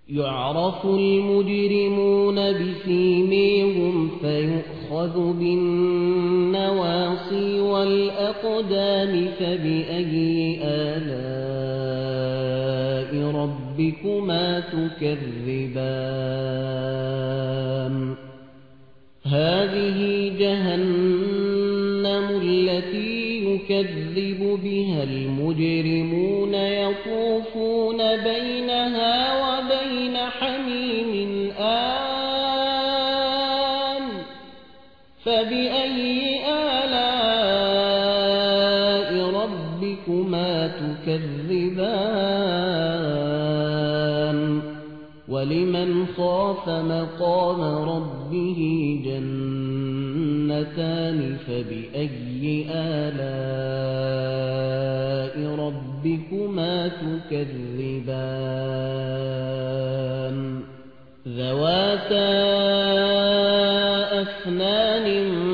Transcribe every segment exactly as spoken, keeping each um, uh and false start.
يعرف المجرمون بسيميهم فيؤخذ بالنواصي والأقدام فبأي آلاء ربكما تكذبان هذه جهنم التي يكذب بها المجرمون يطوفون بينها وبين حميم آن فبأي آلاء ربكما تكذبان ولمن خاف مقام ربه جنتان فبأي آلاء ربكما تكذبان ذواتا أفنان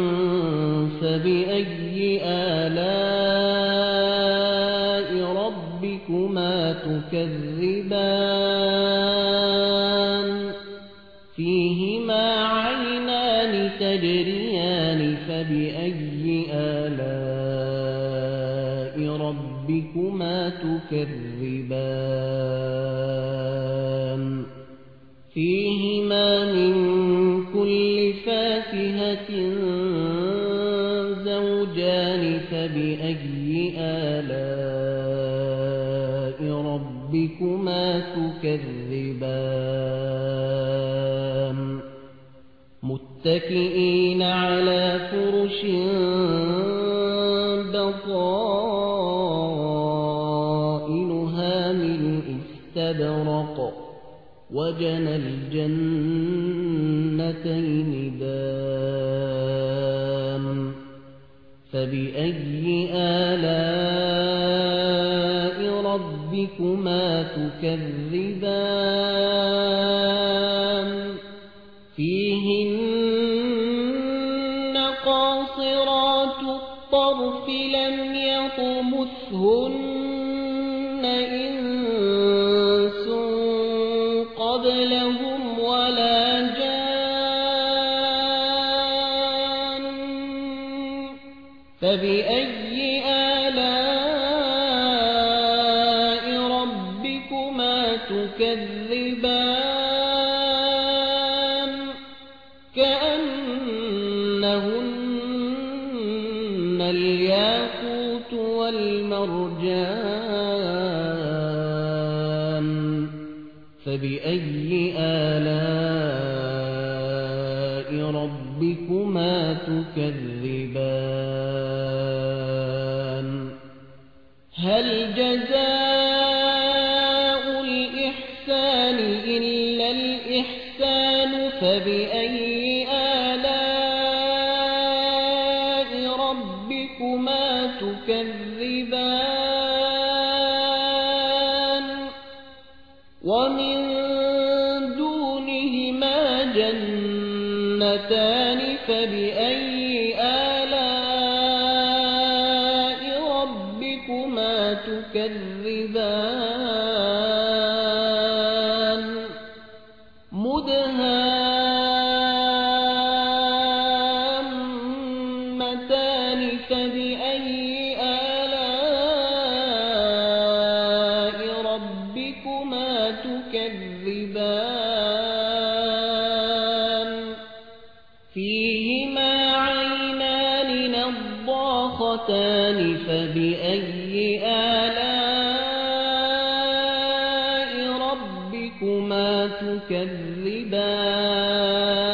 فبأي آلاء ربكما تكذبان فيهما عينان تجريان فبأي آلاء ربكما تكذبان فيهما من كل فاكهة زوجان فبأي آلاء ربكما تكذبان متكئين على فرش بطائنها من استبرق وجنى الجنتين دان فبأي آلاء ربكما تكذبان فيهن قاصرات الطرف لم يطمثهن إنس قبلهم ولا جان فبأي آلاء ربكما تكذبان كأنهن الياقوت والمرجان فبأي آلاء ربكما تكذبان هل جزاء الإحسان إلا الإحسان فبأي آلاء ربكما تكذبان ومن دونهما جنتان فبأي آلاء ربكما تكذبان مدهامتان فبأي آلاء ربكما تكذبان فيهما عينان نضاختان فبأي آلاء ربكما تكذبان